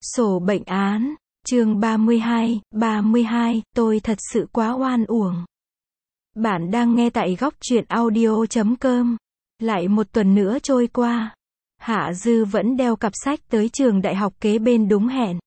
Sổ bệnh án, chương 32, tôi thật sự quá oan uổng. Bạn đang nghe tại góc truyện audio.com. Lại một tuần nữa trôi qua. Hạ Dư vẫn đeo cặp sách tới trường đại học kế bên đúng hẹn.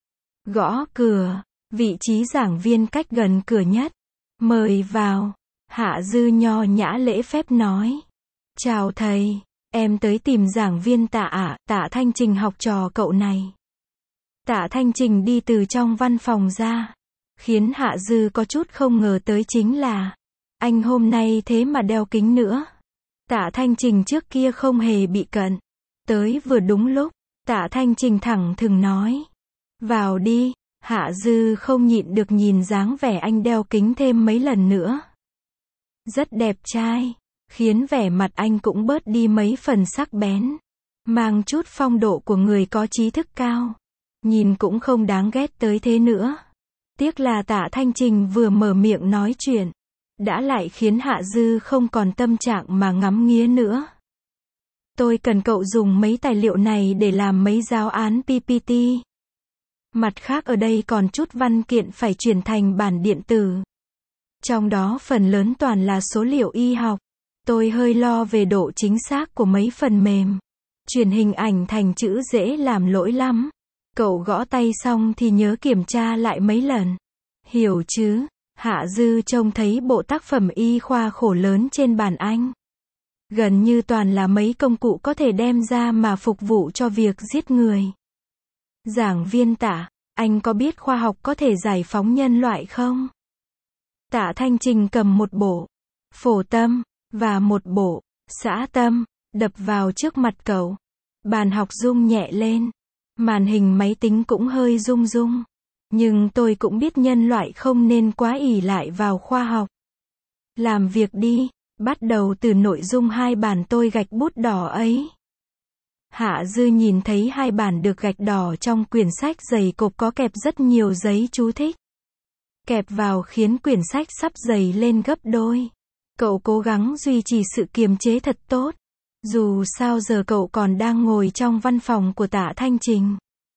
Gõ cửa, vị trí giảng viên cách gần cửa nhất. Mời vào. Hạ Dư nho nhã lễ phép nói. Chào thầy, em tới tìm giảng viên Tạ ạ, Tạ Thanh Trình học trò cậu này. Tạ Thanh Trình đi từ trong văn phòng ra. Khiến Hạ Dư có chút không ngờ tới chính là anh hôm nay thế mà đeo kính nữa. Tạ Thanh Trình trước kia không hề bị cận. Tới vừa đúng lúc, Tạ Thanh Trình thẳng thừng nói. Vào đi. Hạ Dư không nhịn được nhìn dáng vẻ anh đeo kính thêm mấy lần nữa. Rất đẹp trai, khiến vẻ mặt anh cũng bớt đi mấy phần sắc bén. Mang chút phong độ của người có trí thức cao. Nhìn cũng không đáng ghét tới thế nữa. Tiếc là Tạ Thanh Trình vừa mở miệng nói chuyện, đã lại khiến Hạ Dư không còn tâm trạng mà ngắm nghía nữa. Tôi cần cậu dùng mấy tài liệu này để làm mấy giáo án PPT. Mặt khác ở đây còn chút văn kiện phải chuyển thành bản điện tử. Trong đó phần lớn toàn là số liệu y học. Tôi hơi lo về độ chính xác của mấy phần mềm. Chuyển hình ảnh thành chữ dễ làm lỗi lắm. Cậu gõ tay xong thì nhớ kiểm tra lại mấy lần. Hiểu chứ? Hạ Dư trông thấy bộ tác phẩm y khoa khổ lớn trên bàn anh. Gần như toàn là mấy công cụ có thể đem ra mà phục vụ cho việc giết người. Giảng viên Tạ, anh có biết khoa học có thể giải phóng nhân loại không? Tạ Thanh Trình cầm một bộ phổ tâm và một bộ xã tâm, đập vào trước mặt cậu. Bàn học rung nhẹ lên. Màn hình máy tính cũng hơi rung rung. Nhưng tôi cũng biết nhân loại không nên quá ỷ lại vào khoa học. Làm việc đi, bắt đầu từ nội dung hai bản tôi gạch bút đỏ ấy. Hạ Dư nhìn thấy hai bản được gạch đỏ trong quyển sách dày cộp có kẹp rất nhiều giấy chú thích. Kẹp vào khiến quyển sách sắp dày lên gấp đôi. Cậu cố gắng duy trì sự kiềm chế thật tốt. Dù sao giờ cậu còn đang ngồi trong văn phòng của Tạ Thanh Trình.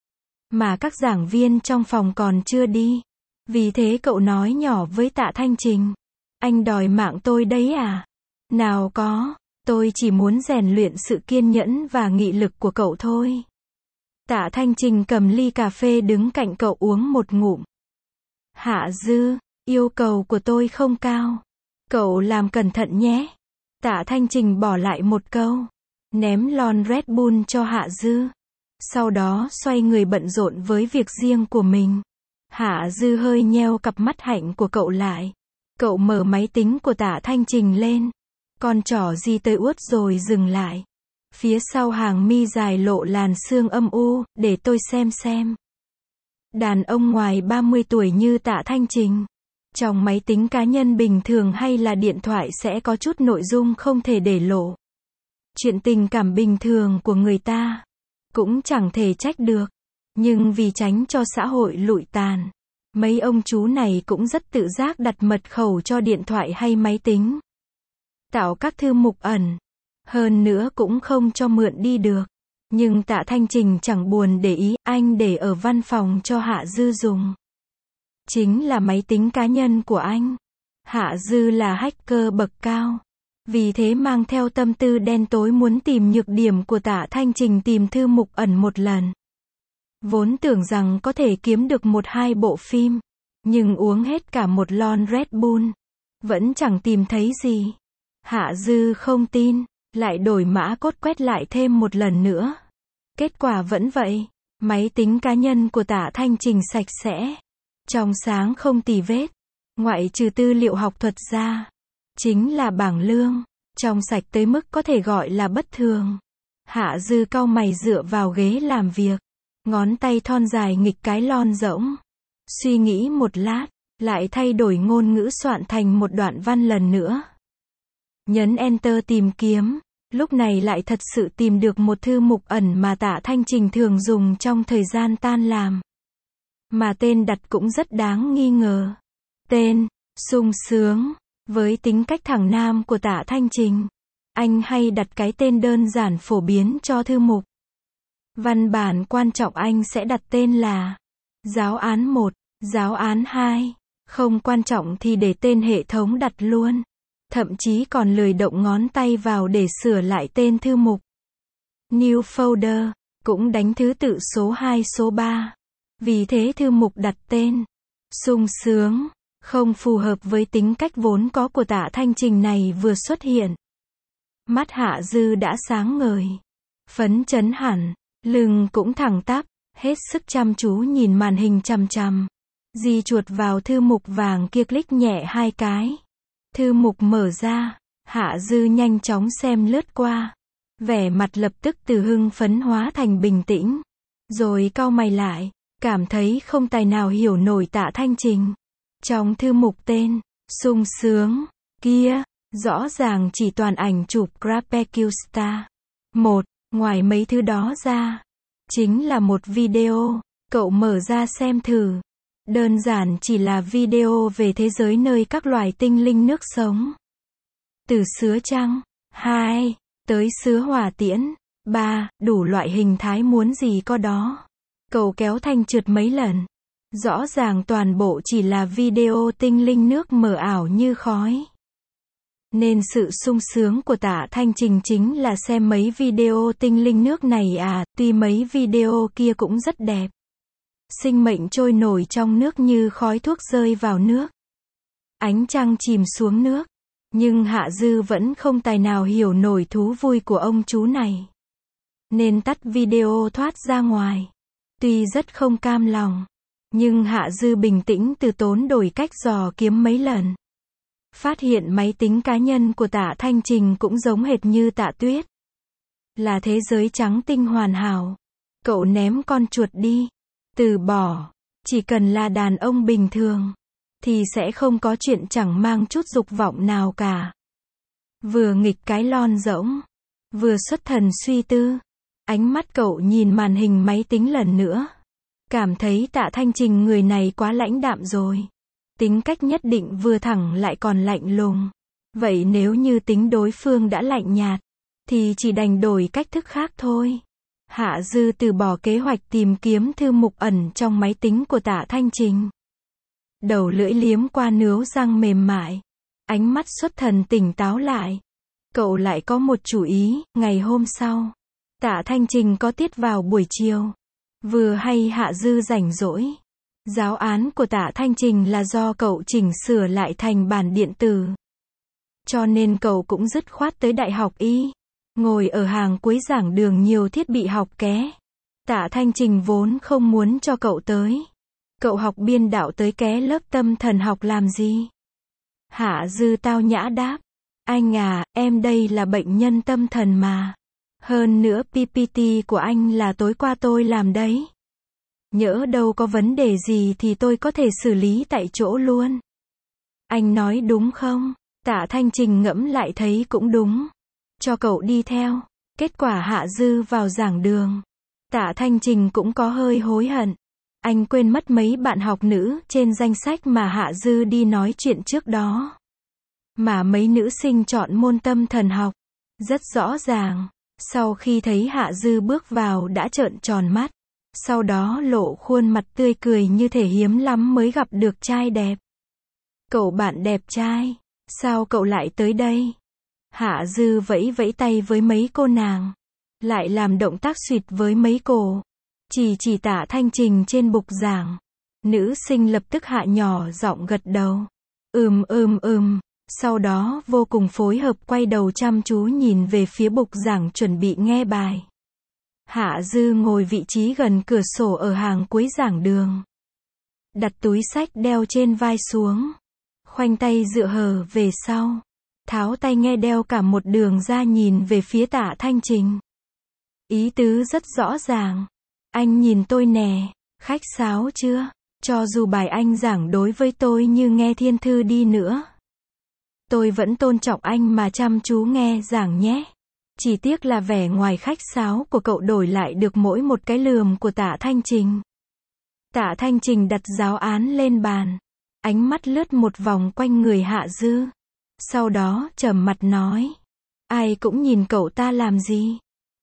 Mà các giảng viên trong phòng còn chưa đi. Vì thế cậu nói nhỏ với Tạ Thanh Trình. Anh đòi mạng tôi đấy à? Nào có, tôi chỉ muốn rèn luyện sự kiên nhẫn và nghị lực của cậu thôi. Tạ Thanh Trình cầm ly cà phê đứng cạnh cậu uống một ngụm. Hạ Dư, yêu cầu của tôi không cao. Cậu làm cẩn thận nhé. Tạ Thanh Trình bỏ lại một câu. Ném lon Red Bull cho Hạ Dư. Sau đó xoay người bận rộn với việc riêng của mình. Hạ Dư hơi nheo cặp mắt hạnh của cậu lại. Cậu mở máy tính của Tạ Thanh Trình lên. Con trỏ di tới uất rồi dừng lại. Phía sau hàng mi dài lộ làn xương âm u, để tôi xem. Đàn ông ngoài 30 tuổi như Tạ Thanh Trình. Trong máy tính cá nhân bình thường hay là điện thoại sẽ có chút nội dung không thể để lộ. Chuyện tình cảm bình thường của người ta cũng chẳng thể trách được. Nhưng vì tránh cho xã hội lụi tàn, mấy ông chú này cũng rất tự giác đặt mật khẩu cho điện thoại hay máy tính. Tạo các thư mục ẩn. Hơn nữa cũng không cho mượn đi được. Nhưng Tạ Thanh Trình chẳng buồn để ý, anh để ở văn phòng cho Hạ Dư dùng. Chính là máy tính cá nhân của anh. Hạ Dư là hacker bậc cao. Vì thế mang theo tâm tư đen tối muốn tìm nhược điểm của Tạ Thanh Trình tìm thư mục ẩn một lần. Vốn tưởng rằng có thể kiếm được 1-2 bộ phim. Nhưng uống hết cả một lon Red Bull. Vẫn chẳng tìm thấy gì. Hạ Dư không tin. Lại đổi mã cốt quét lại thêm một lần nữa. Kết quả vẫn vậy. Máy tính cá nhân của Tạ Thanh Trình sạch sẽ. Trong sáng không tì vết. Ngoại trừ tư liệu học thuật ra. Chính là bảng lương. Trong sạch tới mức có thể gọi là bất thường. Hạ Dư cau mày dựa vào ghế làm việc. Ngón tay thon dài nghịch cái lon rỗng. Suy nghĩ một lát. Lại thay đổi ngôn ngữ soạn thành một đoạn văn lần nữa. Nhấn Enter tìm kiếm. Lúc này lại thật sự tìm được một thư mục ẩn mà Tạ Thanh Trình thường dùng trong thời gian tan làm. Mà tên đặt cũng rất đáng nghi ngờ. Tên, sung sướng. Với tính cách thẳng nam của Tạ Thanh Trình, anh hay đặt cái tên đơn giản phổ biến cho thư mục. Văn bản quan trọng anh sẽ đặt tên là giáo án 1, giáo án 2. Không quan trọng thì để tên hệ thống đặt luôn. Thậm chí còn lười động ngón tay vào để sửa lại tên thư mục. New folder, cũng đánh thứ tự số 2 số 3. Vì thế thư mục đặt tên sung sướng, không phù hợp với tính cách vốn có của Tạ Thanh Trình này vừa xuất hiện. Mắt Hạ Dư đã sáng ngời, phấn chấn hẳn, lưng cũng thẳng tắp, hết sức chăm chú nhìn màn hình chằm chằm. Di chuột vào thư mục vàng kia click nhẹ 2 cái. Thư mục mở ra, Hạ Dư nhanh chóng xem lướt qua. Vẻ mặt lập tức từ hưng phấn hóa thành bình tĩnh. Rồi cau mày lại, cảm thấy không tài nào hiểu nổi Tạ Thanh Trình. Trong thư mục tên, sung sướng, kia, rõ ràng chỉ toàn ảnh chụp GraphQL Star. Ngoài mấy thứ đó ra, chính là một video, cậu mở ra xem thử. Đơn giản chỉ là video về thế giới nơi các loài tinh linh nước sống. Từ sứa trăng, 2, tới sứa hỏa tiễn, 3, đủ loại hình thái muốn gì có đó. Cậu kéo thanh trượt mấy lần. Rõ ràng toàn bộ chỉ là video tinh linh nước mờ ảo như khói. Nên sự sung sướng của Tạ Thanh Trình chính là xem mấy video tinh linh nước này à, tuy mấy video kia cũng rất đẹp. Sinh mệnh trôi nổi trong nước như khói thuốc rơi vào nước. Ánh trăng chìm xuống nước. Nhưng Hạ Dư vẫn không tài nào hiểu nổi thú vui của ông chú này. Nên tắt video thoát ra ngoài. Tuy rất không cam lòng, nhưng Hạ Dư bình tĩnh từ tốn đổi cách dò kiếm mấy lần. Phát hiện máy tính cá nhân của Tạ Thanh Trình cũng giống hệt như Tạ Tuyết. Là thế giới trắng tinh hoàn hảo. Cậu ném con chuột đi. Từ bỏ. Chỉ cần là đàn ông bình thường, thì sẽ không có chuyện chẳng mang chút dục vọng nào cả. Vừa nghịch cái lon rỗng, vừa xuất thần suy tư. Ánh mắt cậu nhìn màn hình máy tính lần nữa. Cảm thấy Tạ Thanh Trình người này quá lãnh đạm rồi. Tính cách nhất định vừa thẳng lại còn lạnh lùng. Vậy nếu như tính đối phương đã lạnh nhạt, thì chỉ đành đổi cách thức khác thôi. Hạ Dư từ bỏ kế hoạch tìm kiếm thư mục ẩn trong máy tính của Tạ Thanh Trình. Đầu lưỡi liếm qua nướu răng mềm mại. Ánh mắt xuất thần tỉnh táo lại. Cậu lại có một chủ ý. Ngày hôm sau, Tạ Thanh Trình có tiết vào buổi chiều. Vừa hay Hạ Dư rảnh rỗi. Giáo án của Tạ Thanh Trình là do cậu chỉnh sửa lại thành bản điện tử. Cho nên cậu cũng dứt khoát tới Đại học Y. Ngồi ở hàng cuối giảng đường nhiều thiết bị học ké. Tạ Thanh Trình vốn không muốn cho cậu tới. Cậu học biên đạo tới ké lớp tâm thần học làm gì? Hạ Dư tao nhã đáp. Anh à, em đây là bệnh nhân tâm thần mà. Hơn nữa PPT của anh là tối qua tôi làm đấy. Nhỡ đâu có vấn đề gì thì tôi có thể xử lý tại chỗ luôn. Anh nói đúng không? Tạ Thanh Trình ngẫm lại thấy cũng đúng. Cho cậu đi theo. Kết quả Hạ Dư vào giảng đường. Tạ Thanh Trình cũng có hơi hối hận. Anh quên mất mấy bạn học nữ trên danh sách mà Hạ Dư đi nói chuyện trước đó. Mà mấy nữ sinh chọn môn tâm thần học. Rất rõ ràng. Sau khi thấy Hạ Dư bước vào đã trợn tròn mắt. Sau đó lộ khuôn mặt tươi cười như thể hiếm lắm mới gặp được trai đẹp. Cậu bạn đẹp trai, sao cậu lại tới đây? Hạ Dư vẫy vẫy tay với mấy cô nàng. Lại làm động tác xuyệt với mấy cô. Chỉ Tạ Thanh Trình trên bục giảng. Nữ sinh lập tức hạ nhỏ giọng gật đầu. Sau đó vô cùng phối hợp quay đầu chăm chú nhìn về phía bục giảng chuẩn bị nghe bài. Hạ Dư ngồi vị trí gần cửa sổ ở hàng cuối giảng đường. Đặt túi sách đeo trên vai xuống. Khoanh tay dựa hờ về sau. Tháo tai nghe đeo cả một đường ra nhìn về phía Tạ Thanh Trình. Ý tứ rất rõ ràng. Anh nhìn tôi nè, khách sáo chưa? Cho dù bài anh giảng đối với tôi như nghe thiên thư đi nữa. Tôi vẫn tôn trọng anh mà chăm chú nghe giảng nhé. Chỉ tiếc là vẻ ngoài khách sáo của cậu đổi lại được mỗi một cái lườm của Tạ Thanh Trình. Tạ Thanh Trình đặt giáo án lên bàn. Ánh mắt lướt một vòng quanh người Hạ Dư. Sau đó trầm mặt nói. Ai cũng nhìn cậu ta làm gì?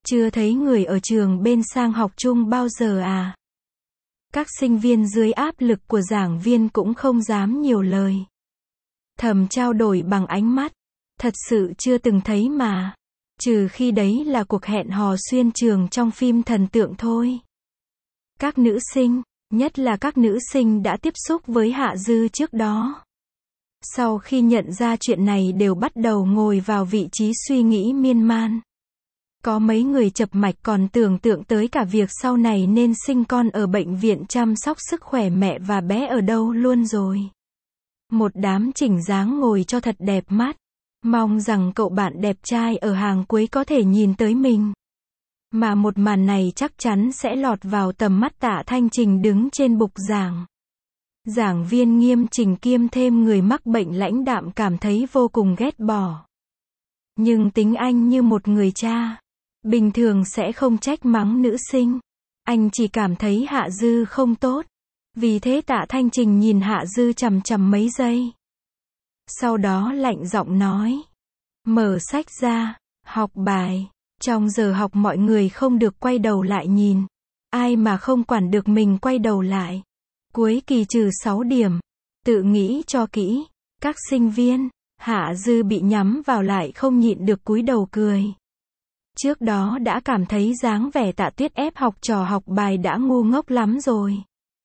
Chưa thấy người ở trường bên sang học chung bao giờ à? Các sinh viên dưới áp lực của giảng viên cũng không dám nhiều lời. Thầm trao đổi bằng ánh mắt. Thật sự chưa từng thấy mà. Trừ khi đấy là cuộc hẹn hò xuyên trường trong phim thần tượng thôi. Các nữ sinh, nhất là các nữ sinh đã tiếp xúc với Hạ Dư trước đó, sau khi nhận ra chuyện này đều bắt đầu ngồi vào vị trí suy nghĩ miên man. Có mấy người chập mạch còn tưởng tượng tới cả việc sau này nên sinh con ở bệnh viện chăm sóc sức khỏe mẹ và bé ở đâu luôn rồi. Một đám chỉnh dáng ngồi cho thật đẹp mắt. Mong rằng cậu bạn đẹp trai ở hàng cuối có thể nhìn tới mình. Mà một màn này chắc chắn sẽ lọt vào tầm mắt Tạ Thanh Trình đứng trên bục giảng. Giảng viên nghiêm chỉnh kiêm thêm người mắc bệnh lãnh đạm cảm thấy vô cùng ghét bỏ. Nhưng tính anh như một người cha, bình thường sẽ không trách mắng nữ sinh. Anh chỉ cảm thấy Hạ Dư không tốt. Vì thế Tạ Thanh Trình nhìn Hạ Dư chằm chằm mấy giây. Sau đó lạnh giọng nói. Mở sách ra, học bài. Trong giờ học mọi người không được quay đầu lại nhìn. Ai mà không quản được mình quay đầu lại. Cuối kỳ trừ 6 điểm. Tự nghĩ cho kỹ. Các sinh viên, Hạ Dư bị nhắm vào lại không nhịn được cúi đầu cười. Trước đó đã cảm thấy dáng vẻ Tạ Tuyết ép học trò học bài đã ngu ngốc lắm rồi.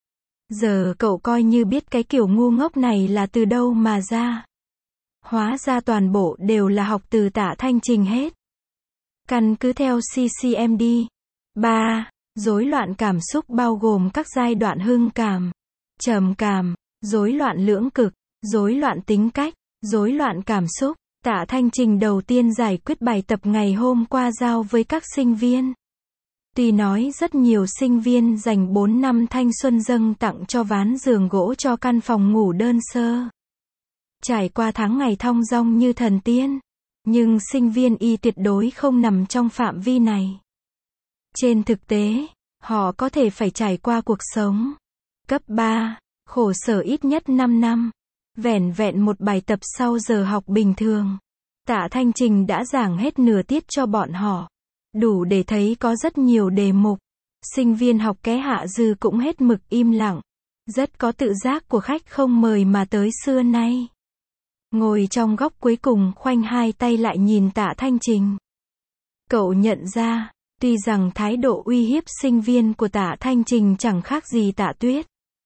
Giờ cậu coi như biết cái kiểu ngu ngốc này là từ đâu mà ra. Hóa ra toàn bộ đều là học từ Tạ Thanh Trình hết. Căn cứ theo CCMD. 3. Rối loạn cảm xúc bao gồm các giai đoạn hưng cảm, trầm cảm, rối loạn lưỡng cực, rối loạn tính cách, rối loạn cảm xúc. Tạ Thanh Trình đầu tiên giải quyết bài tập ngày hôm qua giao với các sinh viên. Tuy nói rất nhiều sinh viên dành 4 năm thanh xuân dâng tặng cho ván giường gỗ cho căn phòng ngủ đơn sơ. Trải qua tháng ngày thong dong như thần tiên. Nhưng sinh viên y tuyệt đối không nằm trong phạm vi này. Trên thực tế, họ có thể phải trải qua cuộc sống cấp 3, khổ sở ít nhất 5 năm. Vẻn vẹn một bài tập sau giờ học bình thường. Tạ Thanh Trình đã giảng hết nửa tiết cho bọn họ. Đủ để thấy có rất nhiều đề mục. Sinh viên học ké Hạ Dư cũng hết mực im lặng. Rất có tự giác của khách không mời mà tới xưa nay. Ngồi trong góc cuối cùng khoanh hai tay lại nhìn Tạ Thanh Trình. Cậu nhận ra, tuy rằng thái độ uy hiếp sinh viên của Tạ Thanh Trình chẳng khác gì Tạ Tuyết.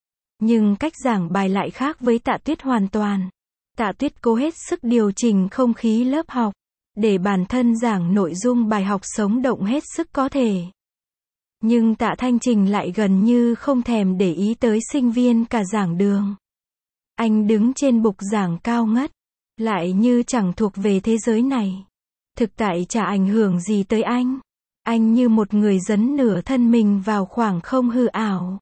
Nhưng cách giảng bài lại khác với Tạ Tuyết hoàn toàn. Tạ Tuyết cố hết sức điều chỉnh không khí lớp học, để bản thân giảng nội dung bài học sống động hết sức có thể. Nhưng Tạ Thanh Trình lại gần như không thèm để ý tới sinh viên cả giảng đường. Anh đứng trên bục giảng cao ngất, lại như chẳng thuộc về thế giới này. Thực tại chả ảnh hưởng gì tới anh. Anh như một người dấn nửa thân mình vào khoảng không hư ảo.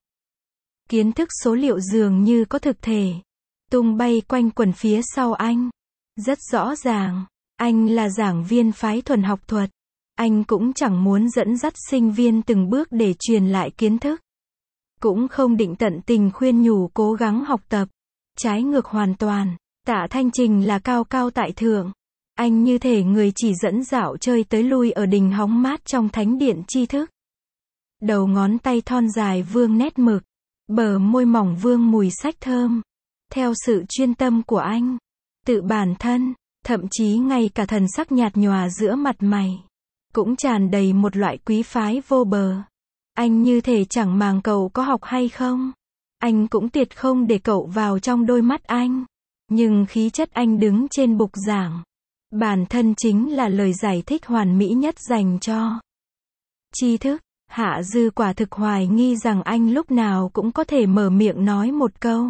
Kiến thức số liệu dường như có thực thể, tung bay quanh quẩn phía sau anh. Rất rõ ràng, anh là giảng viên phái thuần học thuật. Anh cũng chẳng muốn dẫn dắt sinh viên từng bước để truyền lại kiến thức. Cũng không định tận tình khuyên nhủ cố gắng học tập. Trái ngược hoàn toàn, Tạ Thanh Trình là cao cao tại thượng. Anh như thể người chỉ dẫn dạo chơi tới lui ở đình hóng mát trong thánh điện tri thức. Đầu ngón tay thon dài vương nét mực, bờ môi mỏng vương mùi sách thơm. Theo sự chuyên tâm của anh, tự bản thân, thậm chí ngay cả thần sắc nhạt nhòa giữa mặt mày, cũng tràn đầy một loại quý phái vô bờ. Anh như thể chẳng màng cậu có học hay không. Anh cũng tuyệt không để cậu vào trong đôi mắt anh. Nhưng khí chất anh đứng trên bục giảng, bản thân chính là lời giải thích hoàn mỹ nhất dành cho tri thức. Hạ Dư quả thực hoài nghi rằng anh lúc nào cũng có thể mở miệng nói một câu.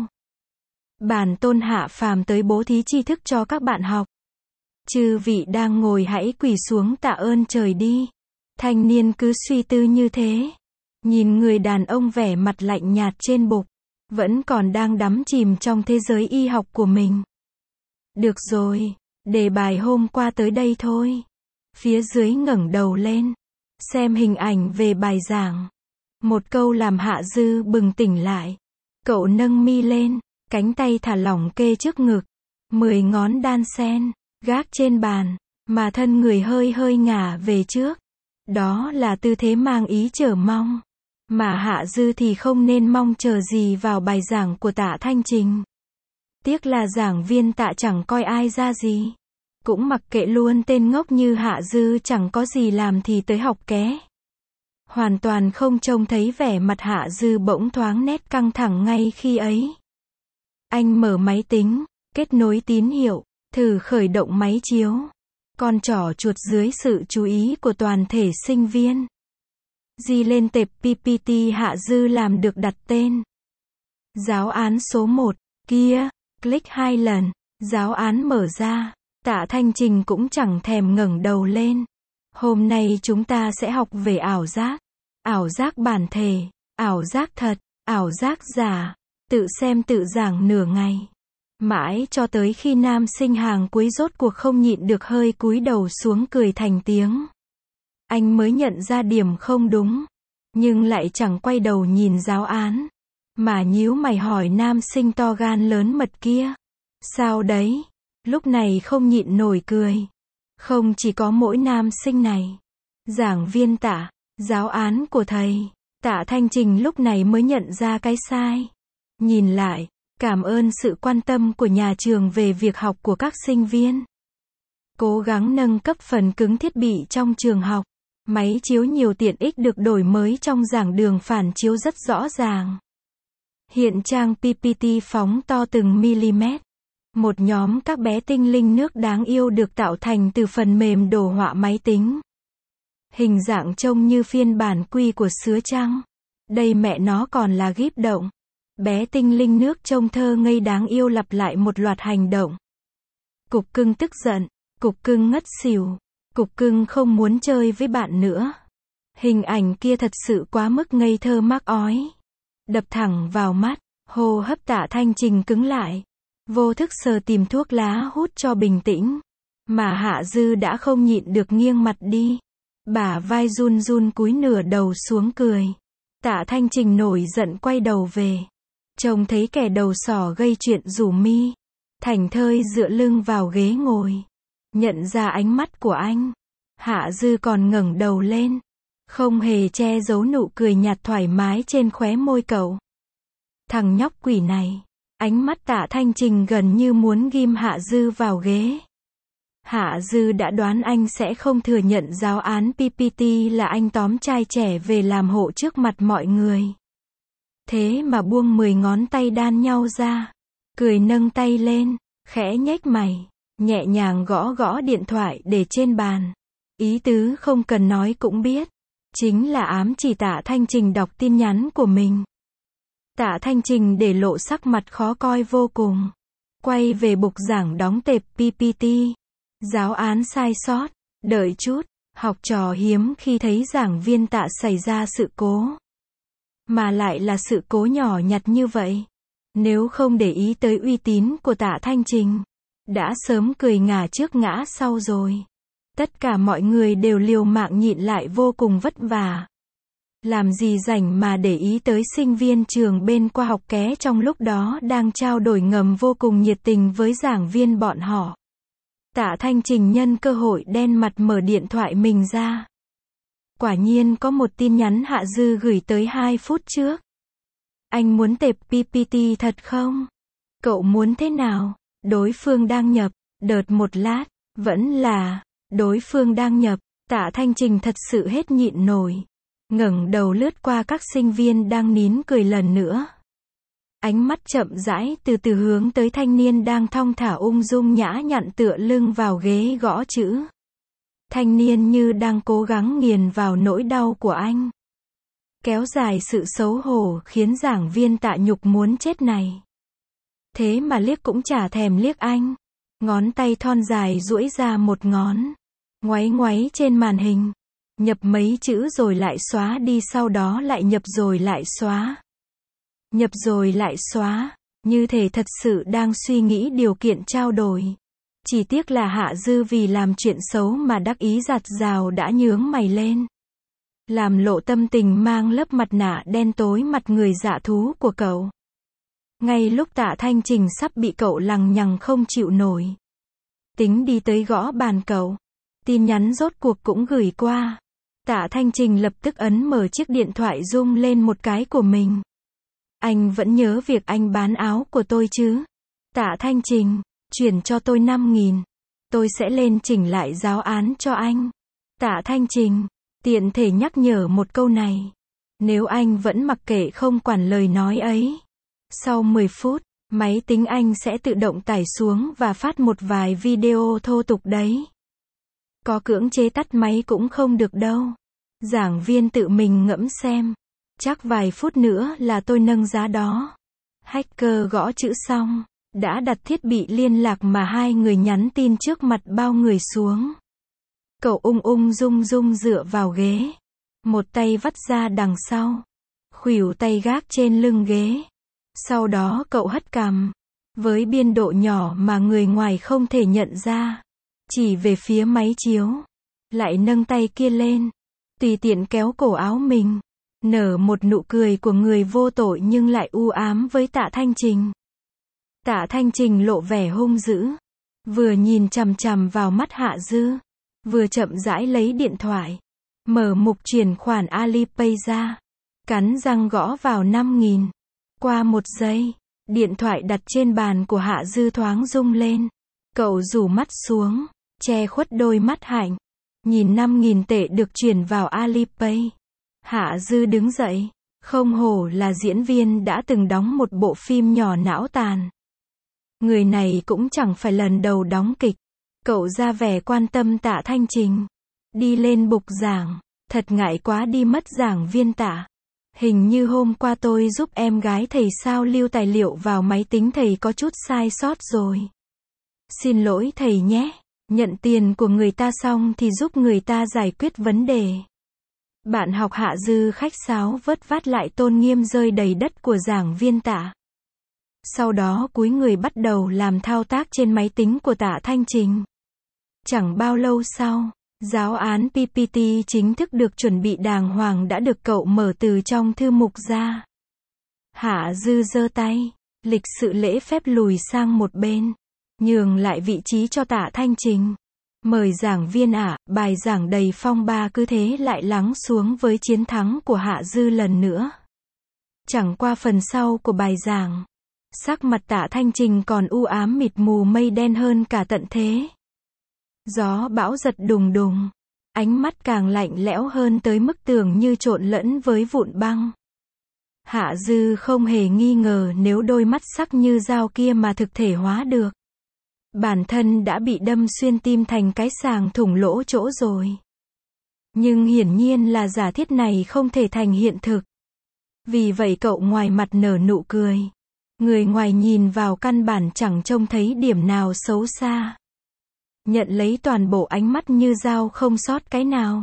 Bản tôn hạ phàm tới bố thí tri thức cho các bạn học. Chư vị đang ngồi hãy quỳ xuống tạ ơn trời đi. Thanh niên cứ suy tư như thế. Nhìn người đàn ông vẻ mặt lạnh nhạt trên bục, vẫn còn đang đắm chìm trong thế giới y học của mình. Được rồi, đề bài hôm qua tới đây thôi. Phía dưới ngẩng đầu lên, xem hình ảnh về bài giảng. Một câu làm Hạ Dư bừng tỉnh lại. Cậu nâng mi lên, cánh tay thả lỏng kê trước ngực. 10 ngón đan sen, gác trên bàn, mà thân người hơi hơi ngả về trước. Đó là tư thế mang ý chờ mong. Mà Hạ Dư thì không nên mong chờ gì vào bài giảng của Tạ Thanh Trình. Tiếc là giảng viên Tạ chẳng coi ai ra gì. Cũng mặc kệ luôn tên ngốc như Hạ Dư chẳng có gì làm thì tới học ké. Hoàn toàn không trông thấy vẻ mặt Hạ Dư bỗng thoáng nét căng thẳng ngay khi ấy. Anh mở máy tính, kết nối tín hiệu, thử khởi động máy chiếu. Con trỏ chuột dưới sự chú ý của toàn thể sinh viên. Di lên tệp PPT Hạ Dư làm được đặt tên. Giáo án số 1, kia, click 2 lần, giáo án mở ra. Tạ Thanh Trình cũng chẳng thèm ngẩng đầu lên. Hôm nay chúng ta sẽ học về ảo giác bản thể, ảo giác thật, ảo giác giả. Tự xem tự giảng nửa ngày. Mãi cho tới khi nam sinh hàng cuối rốt cuộc không nhịn được hơi cúi đầu xuống cười thành tiếng. Anh mới nhận ra điểm không đúng. Nhưng lại chẳng quay đầu nhìn giáo án. Mà nhíu mày hỏi nam sinh to gan lớn mật kia. Sao đấy? Lúc này không nhịn nổi cười. Không chỉ có mỗi nam sinh này. Giảng viên Tạ, giáo án của thầy. Tạ Thanh Trình lúc này mới nhận ra cái sai. Nhìn lại, cảm ơn sự quan tâm của nhà trường về việc học của các sinh viên. Cố gắng nâng cấp phần cứng thiết bị trong trường học. Máy chiếu nhiều tiện ích được đổi mới trong giảng đường phản chiếu rất rõ ràng. Hiện trang PPT phóng to từng mm. Một nhóm các bé tinh linh nước đáng yêu được tạo thành từ phần mềm đồ họa máy tính. Hình dạng trông như phiên bản quy của sứa trăng. Đây mẹ nó còn là gíp động. Bé tinh linh nước trông thơ ngây đáng yêu lặp lại một loạt hành động. Cục cưng tức giận, cục cưng ngất xỉu, cục cưng không muốn chơi với bạn nữa. Hình ảnh kia thật sự quá mức ngây thơ mắc ói. Đập thẳng vào mắt, hô hấp Tạ Thanh Trình cứng lại. Vô thức sờ tìm thuốc lá hút cho bình tĩnh. Mà Hạ Dư đã không nhịn được nghiêng mặt đi. Bả vai run run cúi nửa đầu xuống cười. Tạ Thanh Trình nổi giận quay đầu về. Trông thấy kẻ đầu sỏ gây chuyện rủ mi. Thảnh thơi dựa lưng vào ghế ngồi. Nhận ra ánh mắt của anh. Hạ Dư còn ngẩng đầu lên. Không hề che giấu nụ cười nhạt thoải mái trên khóe môi cậu. Thằng nhóc quỷ này. Ánh mắt Tạ Thanh Trình gần như muốn ghim Hạ Dư vào ghế. Hạ Dư đã đoán anh sẽ không thừa nhận giáo án PPT là anh tóm trai trẻ về làm hộ trước mặt mọi người. Thế mà buông 10 ngón tay đan nhau ra. Cười nâng tay lên, khẽ nhếch mày, nhẹ nhàng gõ gõ điện thoại để trên bàn. Ý tứ không cần nói cũng biết. Chính là ám chỉ Tạ Thanh Trình đọc tin nhắn của mình. Tạ Thanh Trình để lộ sắc mặt khó coi vô cùng. Quay về bục giảng đóng tệp PPT. Giáo án sai sót. Đợi chút. Học trò hiếm khi thấy giảng viên Tạ xảy ra sự cố. Mà lại là sự cố nhỏ nhặt như vậy. Nếu không để ý tới uy tín của Tạ Thanh Trình. Đã sớm cười ngả trước ngã sau rồi. Tất cả mọi người đều liều mạng nhịn lại vô cùng vất vả. Làm gì rảnh mà để ý tới sinh viên trường bên qua học ké trong lúc đó đang trao đổi ngầm vô cùng nhiệt tình với giảng viên bọn họ. Tạ Thanh Trình nhân cơ hội đen mặt mở điện thoại mình ra. Quả nhiên có một tin nhắn Hạ Dư gửi tới 2 phút trước. Anh muốn tệp PPT thật không? Cậu muốn thế nào? Đối phương đang nhập. Đợt một lát. Vẫn là. Đối phương đang nhập. Tạ Thanh Trình thật sự hết nhịn nổi. Ngẩng đầu lướt qua các sinh viên đang nín cười lần nữa. Ánh mắt chậm rãi từ từ hướng tới thanh niên đang thong thả ung dung nhã nhặn tựa lưng vào ghế gõ chữ. Thanh niên như đang cố gắng nghiền vào nỗi đau của anh. Kéo dài sự xấu hổ khiến giảng viên Tạ nhục muốn chết này. Thế mà liếc cũng chả thèm liếc anh. Ngón tay thon dài duỗi ra một ngón. Ngoáy ngoáy trên màn hình. Nhập mấy chữ rồi lại xóa đi, sau đó lại nhập rồi lại xóa. Nhập rồi lại xóa. Như thể thật sự đang suy nghĩ điều kiện trao đổi. Chỉ tiếc là Hạ Dư vì làm chuyện xấu mà đắc ý giặt rào đã nhướng mày lên. Làm lộ tâm tình mang lớp mặt nạ đen tối mặt người dạ thú của cậu. Ngay lúc Tạ Thanh Trình sắp bị cậu lằng nhằng không chịu nổi. Tính đi tới gõ bàn cậu. Tin nhắn rốt cuộc cũng gửi qua. Tạ Thanh Trình lập tức ấn mở chiếc điện thoại rung lên một cái của mình. Anh vẫn nhớ việc anh bán áo của tôi chứ? Tạ Thanh Trình, chuyển cho tôi 5.000. Tôi sẽ lên chỉnh lại giáo án cho anh. Tạ Thanh Trình, tiện thể nhắc nhở một câu này. Nếu anh vẫn mặc kệ không quản lời nói ấy, sau 10 phút, máy tính anh sẽ tự động tải xuống và phát một vài video thô tục đấy. Có cưỡng chế tắt máy cũng không được đâu. Giảng viên tự mình ngẫm xem. Chắc vài phút nữa là tôi nâng giá đó. Hacker gõ chữ xong, đã đặt thiết bị liên lạc mà hai người nhắn tin trước mặt bao người xuống. Cậu ung dung dựa vào ghế. Một tay vắt ra đằng sau. Khuỷu tay gác trên lưng ghế. Sau đó cậu hất cằm. Với biên độ nhỏ mà người ngoài không thể nhận ra. Chỉ về phía máy chiếu. Lại nâng tay kia lên. Tùy tiện kéo cổ áo mình. Nở một nụ cười của người vô tội nhưng lại u ám với Tạ Thanh Trình. Tạ Thanh Trình lộ vẻ hung dữ. Vừa nhìn chằm chằm vào mắt Hạ Dư. Vừa chậm rãi lấy điện thoại. Mở mục chuyển khoản Alipay ra. Cắn răng gõ vào 5.000. Qua 1 giây, điện thoại đặt trên bàn của Hạ Dư thoáng rung lên. Cậu rủ mắt xuống, che khuất đôi mắt hạnh. Nhìn 5.000 tệ được chuyển vào Alipay. Hạ Dư đứng dậy. Không hổ là diễn viên đã từng đóng một bộ phim nhỏ não tàn. Người này cũng chẳng phải lần đầu đóng kịch. Cậu ra vẻ quan tâm Tạ Thanh Trình. Đi lên bục giảng. Thật ngại quá đi mất giảng viên Tạ. Hình như hôm qua tôi giúp em gái thầy sao lưu tài liệu vào máy tính thầy có chút sai sót rồi. Xin lỗi thầy nhé. Nhận tiền của người ta xong thì giúp người ta giải quyết vấn đề. Bạn học Hạ Dư khách sáo vớt vát lại tôn nghiêm rơi đầy đất của giảng viên Tạ. Sau đó cúi người bắt đầu làm thao tác trên máy tính của Tạ Thanh Trình. Chẳng bao lâu sau, giáo án PPT chính thức được chuẩn bị đàng hoàng đã được cậu mở từ trong thư mục ra. Hạ Dư giơ tay, lịch sự lễ phép lùi sang một bên, nhường lại vị trí cho Tạ Thanh Trình. Mời giảng viên ạ, bài giảng đầy phong ba cứ thế lại lắng xuống với chiến thắng của Hạ Dư lần nữa. Chẳng qua phần sau của bài giảng, sắc mặt Tạ Thanh Trình còn u ám mịt mù mây đen hơn cả tận thế. Gió bão giật đùng đùng, ánh mắt càng lạnh lẽo hơn tới mức tưởng như trộn lẫn với vụn băng. Hạ Dư không hề nghi ngờ nếu đôi mắt sắc như dao kia mà thực thể hóa được. Bản thân đã bị đâm xuyên tim thành cái sàng thủng lỗ chỗ rồi. Nhưng hiển nhiên là giả thiết này không thể thành hiện thực. Vì vậy cậu ngoài mặt nở nụ cười. Người ngoài nhìn vào căn bản chẳng trông thấy điểm nào xấu xa. Nhận lấy toàn bộ ánh mắt như dao không sót cái nào.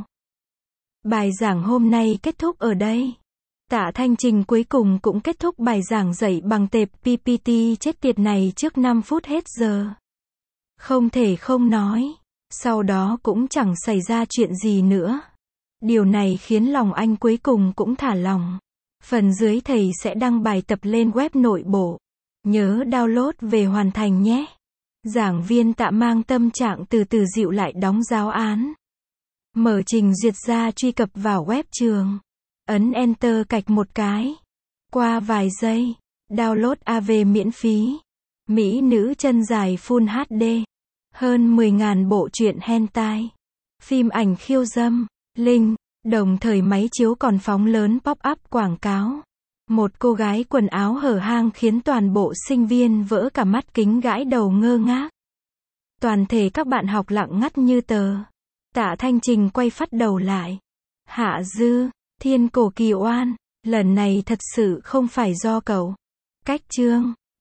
Bài giảng hôm nay kết thúc ở đây. Tạ Thanh Trình cuối cùng cũng kết thúc bài giảng dạy bằng tệp PPT chết tiệt này trước 5 phút hết giờ. Không thể không nói. Sau đó cũng chẳng xảy ra chuyện gì nữa. Điều này khiến lòng anh cuối cùng cũng thả lòng. Phần dưới thầy sẽ đăng bài tập lên web nội bộ. Nhớ download về hoàn thành nhé. Giảng viên Tạ mang tâm trạng từ từ dịu lại đóng giáo án. Mở trình duyệt ra truy cập vào web trường. Ấn Enter cạch một cái. Qua vài giây. Download AV miễn phí. Mỹ nữ chân dài Full HD. Hơn 10.000 bộ truyện hentai. Phim ảnh khiêu dâm. Link. Đồng thời máy chiếu còn phóng lớn pop-up quảng cáo. Một cô gái quần áo hở hang khiến toàn bộ sinh viên vỡ cả mắt kính gãi đầu ngơ ngác. Toàn thể các bạn học lặng ngắt như tờ. Tạ Thanh Trình quay phắt đầu lại. Hạ Dư, thiên cổ kỳ oan, lần này thật sự không phải do cậu. Cách chương